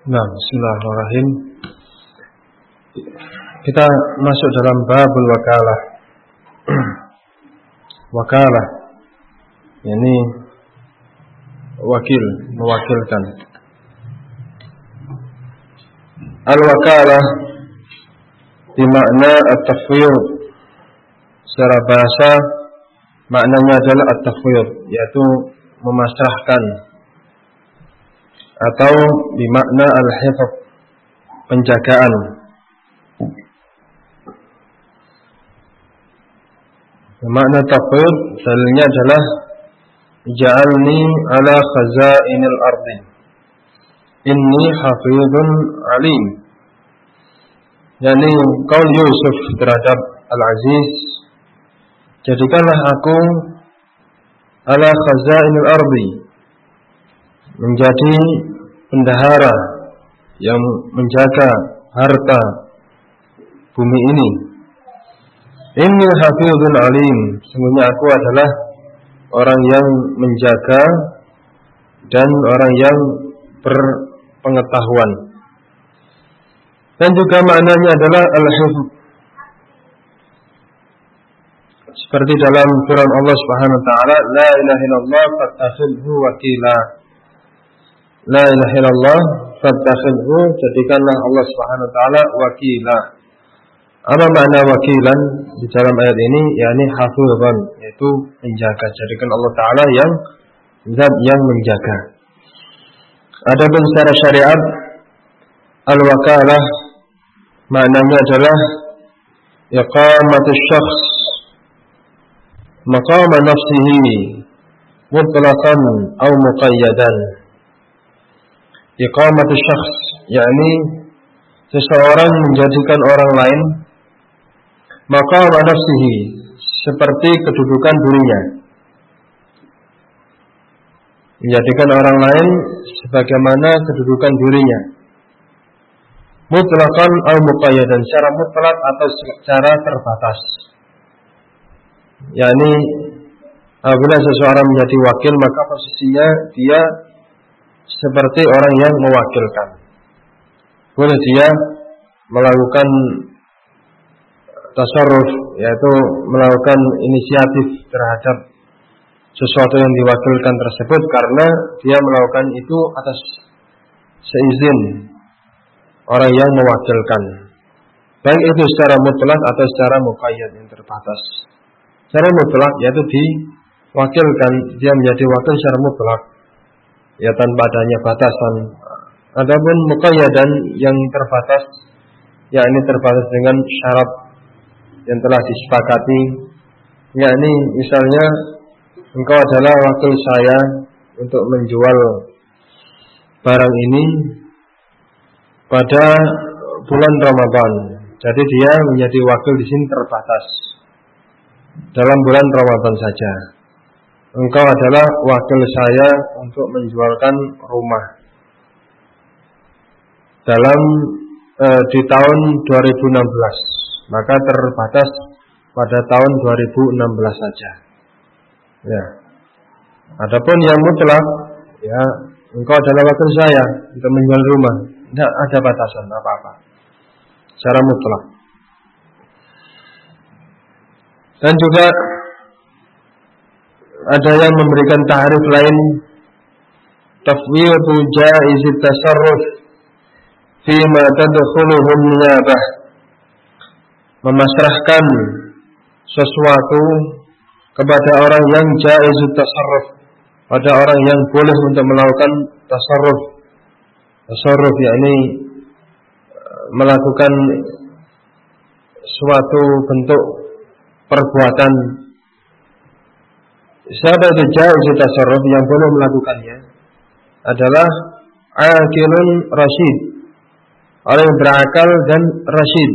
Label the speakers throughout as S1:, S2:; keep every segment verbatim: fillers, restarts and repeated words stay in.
S1: Nah, bismillahirrahmanirrahim. Kita masuk dalam babul wakalah. Wakalah, yakni wakil, mewakilkan. Al-wakalah bermakna at-tafwid. Secara bahasa maknanya adalah at-tafwid, yaitu memasrahkan, atau bermakna al-hifz, penjagaan. Makna tafwid dalilnya adalah ja'alni ala khazainil ardi inni hafizun alim. Yani qaul Yusuf terhadap Al-Aziz, jadikanlah aku ala khazainil ardi, menjadi pendahara yang menjaga harta bumi ini. Inni hafizun alim, sungguhnya aku adalah orang yang menjaga dan orang yang berpengetahuan. Dan juga maknanya adalah al-hifz, seperti dalam firman Allah Subhanahu wa taala, la ilaha illallah fattakhidhu wakila. La ilaha illallah fattakhidhu, jadikanlah Allah Subhanahu wa taala wakila. Apa makna wakilan di dalam ayat ini? yakni hafizan, yaitu menjaga. Jadikan Allah taala yang zat yang menjaga. Adapun secara syariat, al-wakalah maknanya adalah iqamatus syakhs maqama nafsihi mutlaqan aw muqayyadan. Iqamatus syakhs, yakni seseorang menjadikan orang lain maqama nafsihi, seperti kedudukan dirinya, menjadikan orang lain sebagaimana kedudukan dirinya, mutlaqan atau muqayyadan, secara mutlak atau secara terbatas. yakni apabila seseorang menjadi wakil, maka posisinya dia seperti orang yang mewakilkan. Boleh dia melakukan tasarruf, yaitu melakukan inisiatif terhadap sesuatu yang diwakilkan tersebut, karena dia melakukan itu atas seizin orang yang mewakilkan, baik itu secara mutlak atau secara muqayyad, yang terbatas. Secara mutlak yaitu diwakilkan, dia menjadi wakil secara mutlak, ya tanpa adanya batasan. Adapun muqayyadan yang terbatas, yakni terbatas dengan syarat yang telah disepakati, yakni misalnya engkau adalah wakil saya untuk menjual barang ini pada bulan Ramadan. Jadi dia menjadi wakil di sini terbatas dalam bulan Ramadan saja. Engkau adalah wakil saya untuk menjualkan rumah dalam eh, di tahun dua ribu enam belas, maka terbatas pada tahun dua ribu enam belas saja. Ya. Adapun yang mutlak, ya, engkau adalah wakil saya untuk menjual rumah, tidak ada batasan apa-apa, secara mutlak. Dan juga ada yang memberikan ta'rif lain, tafwidu jaizit tasarruf fima tadkhuluhu niyabah, memasrahkan sesuatu kepada orang yang jaizut tasarruf, pada orang yang boleh untuk melakukan tasarruf. Tasarruf yakni melakukan suatu bentuk perbuatan. Siapa itu jaizut tasarruf, yang boleh melakukannya adalah aqilun rasyid, orang yang berakal dan rasyid,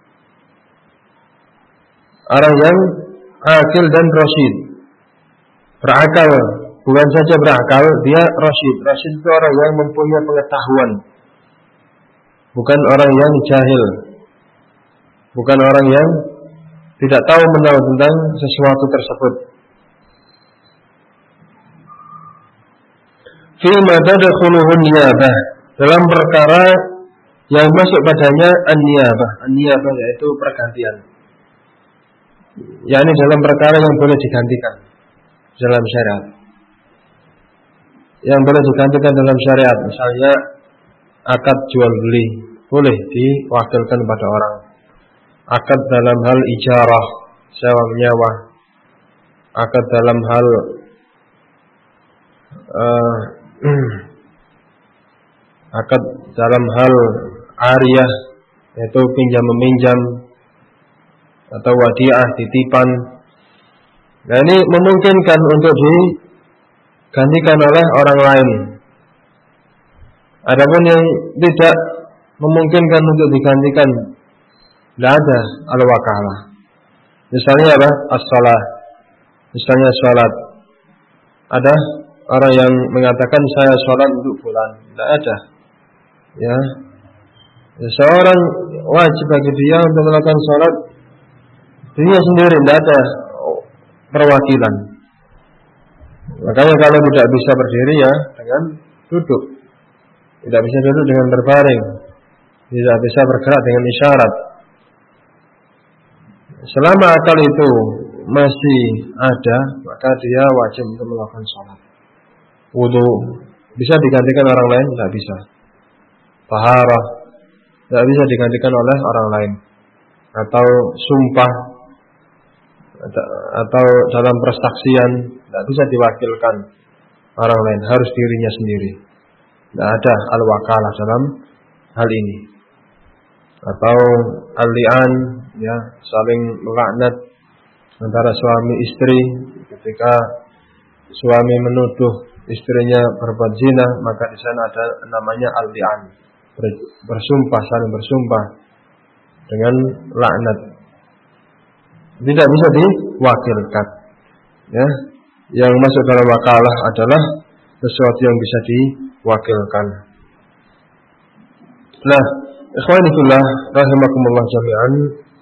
S1: orang yang akil dan rasyid. Berakal, bukan saja berakal, dia rasyid. Rasyid itu orang yang mempunyai pengetahuan, bukan orang yang jahil, bukan orang yang tidak tahu menahu tentang sesuatu tersebut. Fima tadkhuluhu niyabah, dalam perkara yang masuk padanya an-niyabah. An-niyabah yaitu pergantian. yakni dalam perkara yang boleh digantikan dalam syariat. Yang boleh digantikan dalam syariat, misalnya akad jual beli boleh diwakilkan pada orang. Akad dalam hal ijarah, sewa menyewa. Akad dalam hal uh, akad dalam hal ariyah, yaitu pinjam meminjam, atau wadiah, titipan. Nah, ini memungkinkan untuk digantikan oleh orang lain. Adapun yang tidak memungkinkan untuk digantikan, tidak ada al-wakalah. Misalnya apa? As-salah. Misalnya salat. Ada orang yang mengatakan saya salat untuk fulan. Tidak ada. Ya. Seorang wajib bagi dia untuk melakukan salat dirinya sendiri, tidak ada perwakilan. Makanya kalau tidak bisa berdiri ya dengan duduk, tidak bisa duduk dengan berbaring, tidak bisa bergerak dengan isyarat. Selama akal itu masih ada, maka dia wajib untuk melakukan sholat. Wudu bisa digantikan orang lain? Tidak bisa. Taharah tidak bisa digantikan oleh orang lain. Atau sumpah, atau dalam persaksian tidak bisa diwakilkan orang lain, harus dirinya sendiri. Tidak ada al-wakalah dalam hal ini. Atau al-li'an, ya, saling melaknat antara suami istri. Ketika suami menuduh istrinya berbuat zina, maka di sana ada namanya al-li'an, bersumpah, saling bersumpah dengan laknat. Tidak bisa diwakilkan. Ya, yang masuk dalam wakalah adalah sesuatu yang bisa diwakilkan. Nah, ikhwani fillah rahimakumullah jami'an,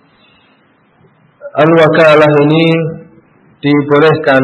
S1: al-wakalah ini dibolehkan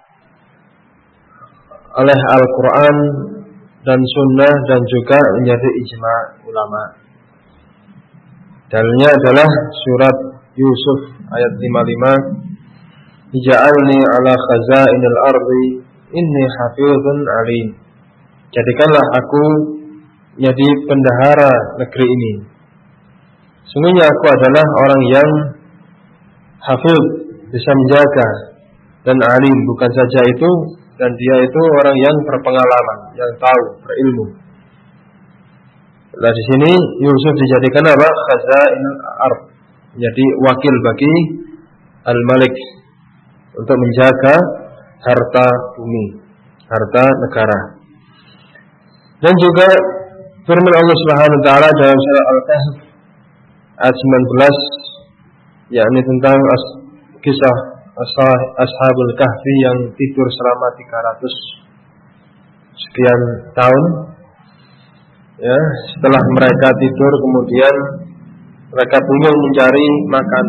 S1: oleh Al-Quran dan Sunnah dan juga menjadi ijma ulama. Dalilnya adalah surat Yusuf ayat lima puluh lima, Ija'alni ala khazainil ardi inni hafizun alim. Jadikanlah aku menjadi pendahara negeri ini. Sungguhnya aku adalah orang yang hafiz, bisa menjaga, dan alim. Bukan saja itu, dan dia itu orang yang berpengalaman, yang tahu, berilmu. Nah, di sini Yusuf dijadikan apa? Khazainul ard, jadi wakil bagi al-malik untuk menjaga harta bumi, harta negara. Dan juga firman Allah Subhanahu wa taala dalam surah Al-Kahf ayat sembilan belas, yakni tentang as, kisah as, Ashabul Kahfi yang tidur selama tiga ratus sekian tahun. Ya, setelah mereka tidur kemudian mereka bingung mencari makan.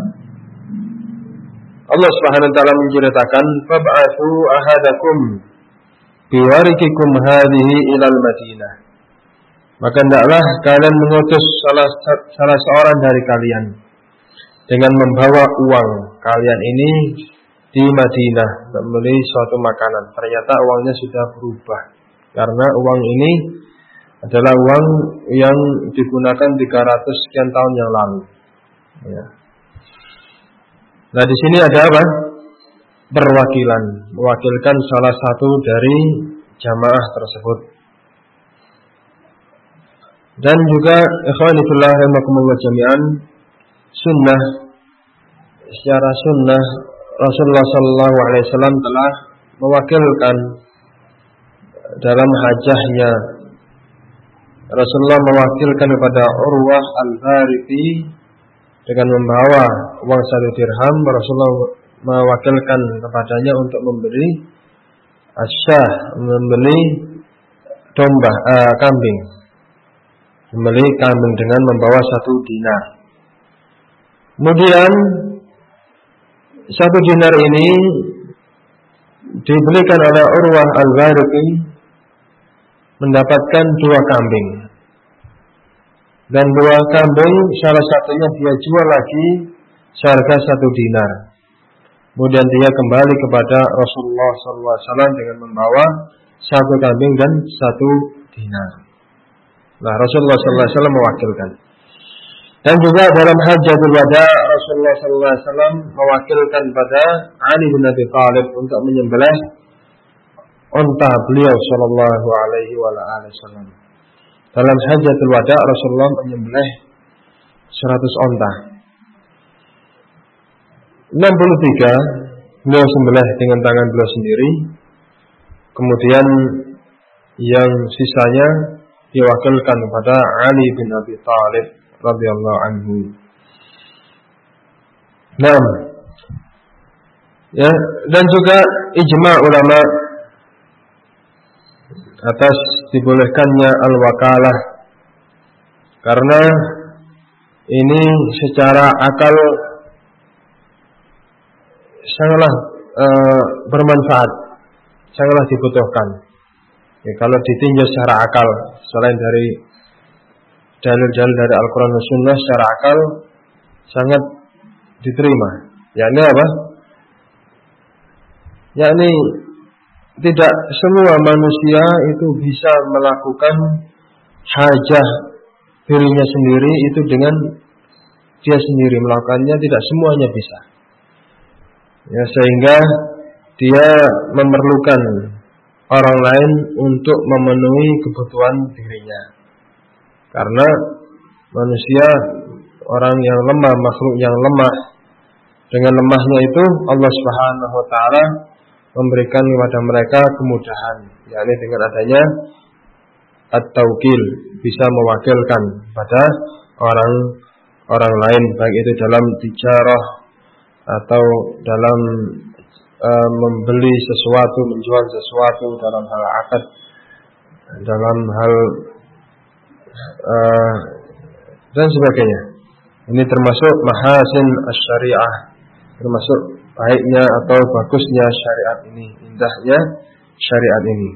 S1: Allah Subhanahu wa taala menceritakan, "Fab'athu ahadakum biwarikikum hadhihi ilal Madinah." Maka hendaklah kalian mengutus salah salah seorang dari kalian dengan membawa uang kalian ini di Madinah untuk membeli suatu makanan. Ternyata uangnya sudah berubah karena uang ini adalah uang yang digunakan tiga ratus sekian tahun yang lalu. Ya. Nah, di sini ada apa? Perwakilan, mewakilkan salah satu dari jamaah tersebut. Dan juga ikhwani fillah rahimakumullah jami'an, sunnah, secara sunnah Rasulullah sallallahu alaihi wasallam telah mewakilkan dalam hajahnya. Rasulullah mewakilkan kepada Urwah al-Barithi dengan membawa uang satu dirham. Rasulullah mewakilkan kepadanya untuk membeli asyah, membeli domba, uh, kambing, membeli kambing dengan membawa satu dinar. Kemudian satu dinar ini dibelikan oleh Urwah al-Barithi mendapatkan dua kambing. Dan dua kambing salah satunya dia jual lagi seharga satu dinar. Kemudian dia kembali kepada Rasulullah shallallahu alaihi wasallam dengan membawa satu kambing dan satu dinar. Nah, Rasulullah shallallahu alaihi wasallam mewakilkan. Dan juga dalam Hajjatul Wada Rasulullah shallallahu alaihi wasallam mewakilkan pada Ali bin Abi Thalib untuk menyembelih unta beliau sallallahu alaihi wasallam. Dalam Hajjatul Wada Rasulullah menyembelih seratus unta. enam puluh tiga beliau sembelih dengan tangan beliau sendiri. Kemudian yang sisanya diwakilkan kepada Ali bin Abi Thalib radhiyallahu anhu. Nah, ya, dan juga ijma ulama atas dibolehkannya al-wakalah, karena ini secara akal sangatlah e, bermanfaat, sangatlah dibutuhkan. Ya, kalau ditinjau secara akal, selain dari dalil-dalil dari Al-Quran dan Sunnah, secara akal sangat diterima. Yakni apa? Yakni tidak semua manusia itu bisa melakukan hajah dirinya sendiri itu dengan dia sendiri melakukannya, tidak semuanya bisa. Ya, sehingga dia memerlukan orang lain untuk memenuhi kebutuhan dirinya. Karena manusia orang yang lemah, makhluk yang lemah. Dengan lemahnya itu Allah Subhanahu wa taala memberikan kepada mereka kemudahan, yakni dengan adanya at-taukil, bisa mewakilkan pada orang orang lain, baik itu dalam tijarah atau dalam e, membeli sesuatu, menjual sesuatu, dalam hal akad, dalam hal e, dan sebagainya. Ini termasuk mahasin asy-syariah, termasuk baiknya atau bagusnya syariat ini, indahnya syariat ini.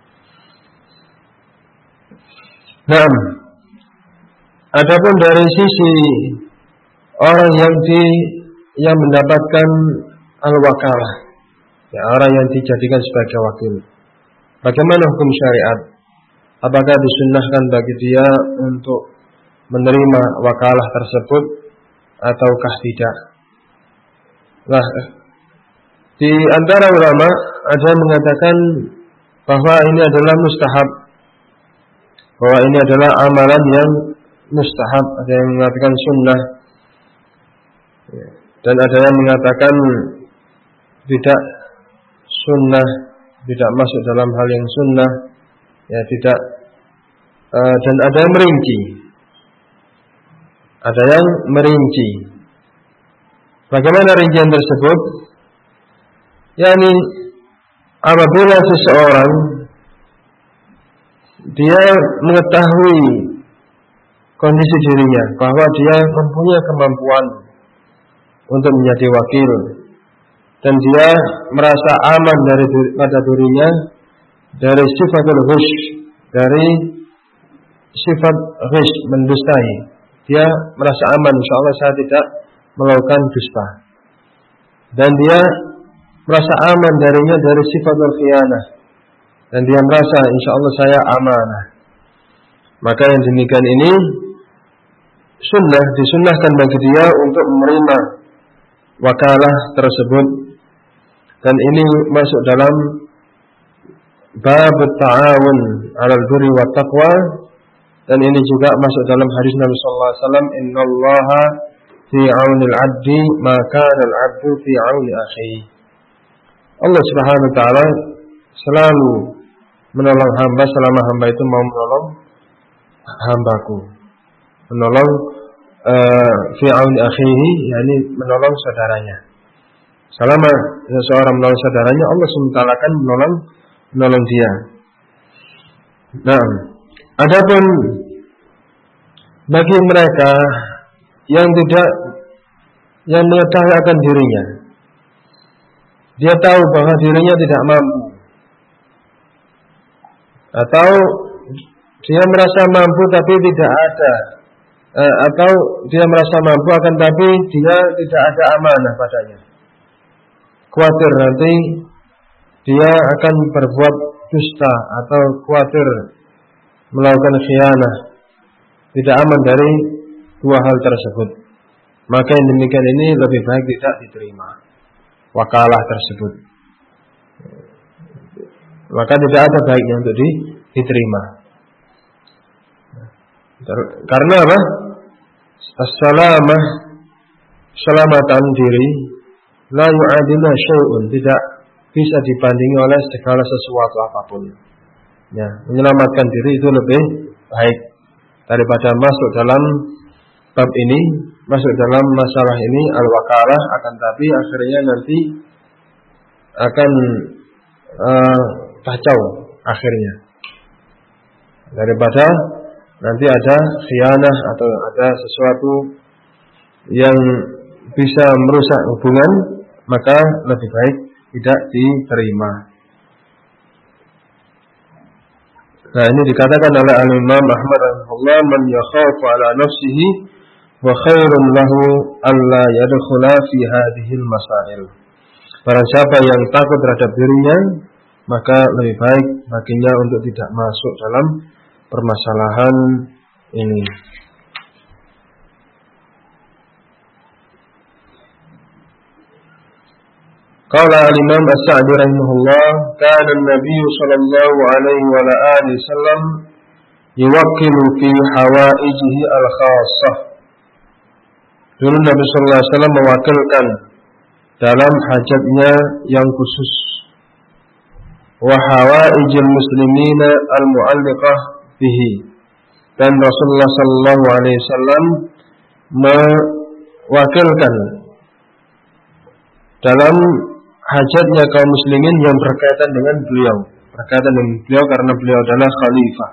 S1: Nah, adapun dari sisi orang yang di yang mendapatkan al-wakalah, ya, orang yang dijadikan sebagai wakil, bagaimana hukum syariat? Apakah disunnahkan bagi dia untuk menerima wakalah tersebut ataukah tidak? Nah, di antara ulama ada yang mengatakan bahwa ini adalah mustahab, bahwa ini adalah amalan yang mustahab. Ada yang mengatakan sunnah, dan ada yang mengatakan tidak sunnah, tidak masuk dalam hal yang sunnah, ya tidak. Uh, dan ada yang merinci, ada yang merinci. Bagaimana rincian tersebut? yakni apabila seseorang dia mengetahui kondisi dirinya bahwa dia mempunyai kemampuan untuk menjadi wakil dan dia merasa aman dari pada dirinya dari sifatul ghish, dari sifat ghish, mendustai, dia merasa aman, insyaallah saya tidak melakukan dusta, dan dia merasa aman darinya dari sifatul khianah, dan dia merasa insyaallah saya amanah, maka yang demikian ini sunnah, disunnahkan bagi dia untuk menerima wakalah tersebut. Dan ini masuk dalam bab ta'awun 'alal birri wat taqwa, dan ini juga masuk dalam hadis Nabi sallallahu alaihi wasallam, innallaha fi 'aunil 'abdi ma kana al-'abdu fi 'auni akhihi. Allah Subhanahu wa taala selalu menolong hamba selama hamba itu mau menolong hambaku. Menolong uh, fi 'auni akhihi, yakni menolong saudaranya. Selama seseorang menolong saudaranya, Allah subhanahu wa taala akan menolong menolong dia. Nah, adapun bagi mereka yang tidak, yang mengetahui akan dirinya, dia tahu bahwa dirinya tidak mampu, atau dia merasa mampu tapi tidak ada eh, atau dia merasa mampu akan tapi dia tidak ada amanah padanya. Khawatir nanti dia akan berbuat dusta atau khawatir melakukan khianah, tidak aman dari dua hal tersebut. Maka yang demikian ini lebih baik tidak diterima wakalah tersebut. Maka tidak ada baiknya untuk diterima. Karena apa? As-salamah, keselamatan diri, la yu'adila syai'un, tidak bisa dibandingi oleh segala sesuatu apapun. Ya, menyelamatkan diri itu lebih baik daripada masuk dalam bab ini, masuk dalam masalah ini al-wakalah, akan tapi akhirnya nanti akan uh, kacau akhirnya. Daripada nanti ada khianah atau ada sesuatu yang bisa merusak hubungan, maka lebih baik tidak diterima. Nah, ini dikatakan oleh Al-Imam Ahmad rahimahullah, man yakhafu ala nafsihi wa khairun lahu alla yadkhula fi hadhihi al-masail. Barang siapa yang takut terhadap dirinya, maka lebih baik baginya untuk tidak masuk dalam permasalahan ini. Qala al-Imam As-Sa'di rahimahullah, kana an-nabiy sallallahu alaihi wa alihi wasallam yuwakkilu fi hawaijihi al-khassah. Dulu Nabi sallallahu alaihi wasallam mewakilkan dalam hajatnya yang khusus. Wa hawaijil muslimina al-mu'alliqah bihi. Dan Rasulullah sallallahu alaihi wasallam mewakilkan dalam hajatnya kaum muslimin yang berkaitan dengan beliau, berkaitan dengan beliau karena beliau adalah khalifah.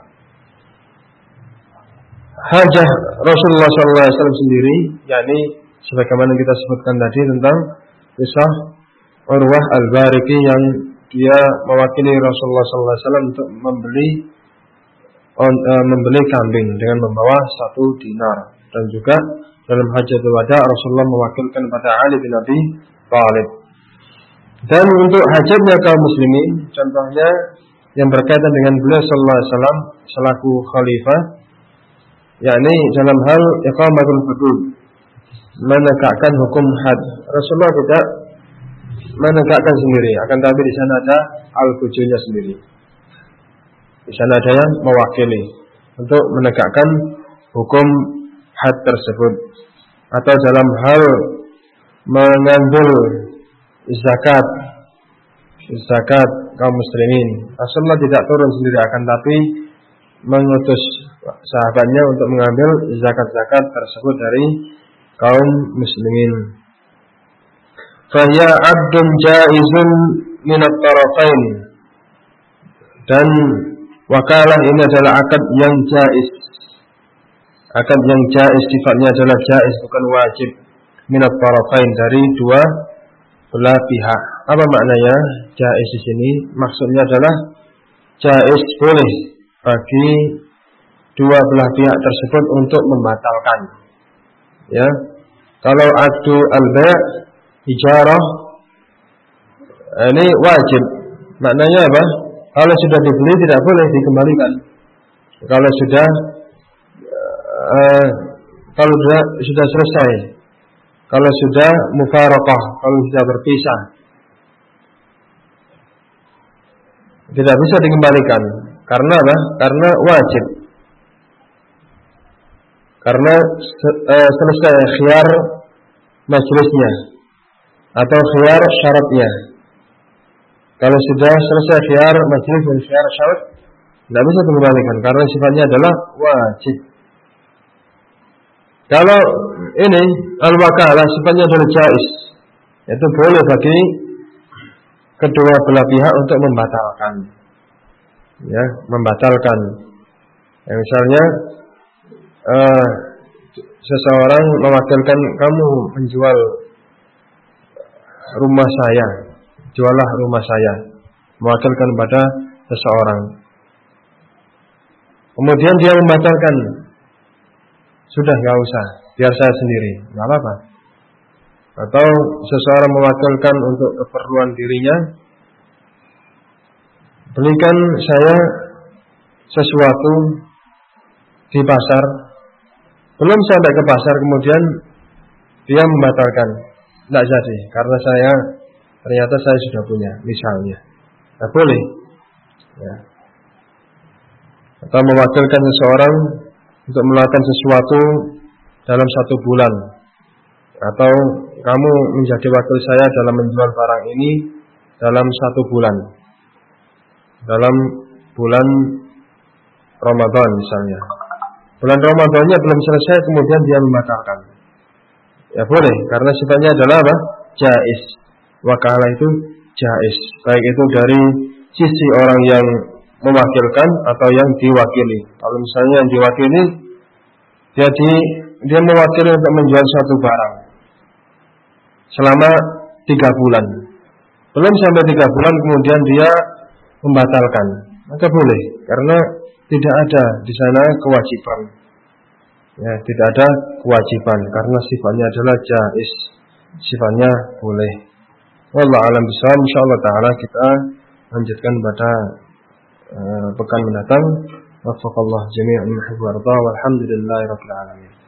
S1: Hajah Rasulullah sallallahu alaihi wasallam sendiri, yakni sebagaimana kita sebutkan tadi tentang kisah Urwah al-Bariki yang dia mewakili Rasulullah sallallahu alaihi wasallam untuk membeli on, uh, membeli kambing dengan membawa satu dinar, dan juga dalam hajatul wada Rasulullah mewakilkan pada Ali bin Abi Thalib. Dan untuk hajatnya kaum muslimin, contohnya yang berkaitan dengan beliau sallallahu alaihi wasallam selaku khalifah, yakni dalam hal iqamatul hudud, menegakkan hukum had. Rasulullah tidak menegakkan sendiri, akan tapi di sana ada al-qujunya sendiri. Di sana ada yang mewakili untuk menegakkan hukum had tersebut. Atau dalam hal mengambil zakat, zakat kaum muslimin, Rasulullah tidak turun sendiri, akan tapi mengutus sahabatnya untuk mengambil zakat-zakat tersebut dari kaum muslimin. Fahya abdun jaizun minat tarafain. Dan wakalah ini adalah akad yang jaiz. Akad yang jaiz sifatnya adalah jaiz, bukan wajib. Minat tarafain, dari dua belah pihak. Apa maknanya jaiz di sini? Maksudnya adalah jaiz boleh bagi dua belah pihak tersebut untuk membatalkan. Ya, kalau aqdu al-bay' ijarah ini wajib. Maknanya apa? Kalau sudah dibeli tidak boleh dikembalikan. Kalau sudah uh, kalau sudah, sudah selesai, kalau sudah mufaraqah, kalau sudah berpisah, tidak bisa dikembalikan. Karena apa? Karena wajib. Karena uh, selesai khiyar majlisnya atau khiyar syaratnya. Kalau sudah selesai khiyar majlis dan khiyar syarat, tidak bisa dikembalikan karena sifatnya adalah wajib. Kalau ini al-wakalah sifatnya adalah jaiz, itu boleh bagi kedua belah pihak untuk membatalkan, ya, membatalkan. Ya, misalnya uh, seseorang mewakilkan, kamu menjual rumah saya, jualah rumah saya, mewakilkan pada seseorang. Kemudian dia membatalkan, sudah nggak usah, biar saya sendiri, nggak apa-apa. Atau seseorang mewakilkan untuk keperluan dirinya, belikan saya sesuatu di pasar, belum sampai ke pasar kemudian dia membatalkan, tidak jadi, karena saya ternyata saya sudah punya, misalnya, tidak boleh. Ya. Atau mewakilkan seseorang untuk melakukan sesuatu dalam satu bulan, atau kamu menjadi wakil saya dalam menjual barang ini dalam satu bulan, dalam bulan Ramadan misalnya. Bulan Ramadannya belum selesai kemudian dia membatalkan. Ya boleh, karena sifatnya adalah apa? Jaiz. Wakalah itu jaiz, baik itu dari sisi orang yang mewakilkan atau yang diwakili. Kalau misalnya yang diwakili dia di, dia mewakili untuk menjual suatu barang selama tiga bulan, belum sampai tiga bulan kemudian dia membatalkan, maka boleh, karena tidak ada di sana kewajiban. Ya, tidak ada kewajiban karena sifatnya adalah jaiz, sifatnya boleh. Wallahu a'lam bishawab. Insyaallah taala kita lanjutkan pada uh, pekan mendatang. Waffaqallahu jami'an yuhibbu wa yarda. Walhamdulillahirabbil alamin.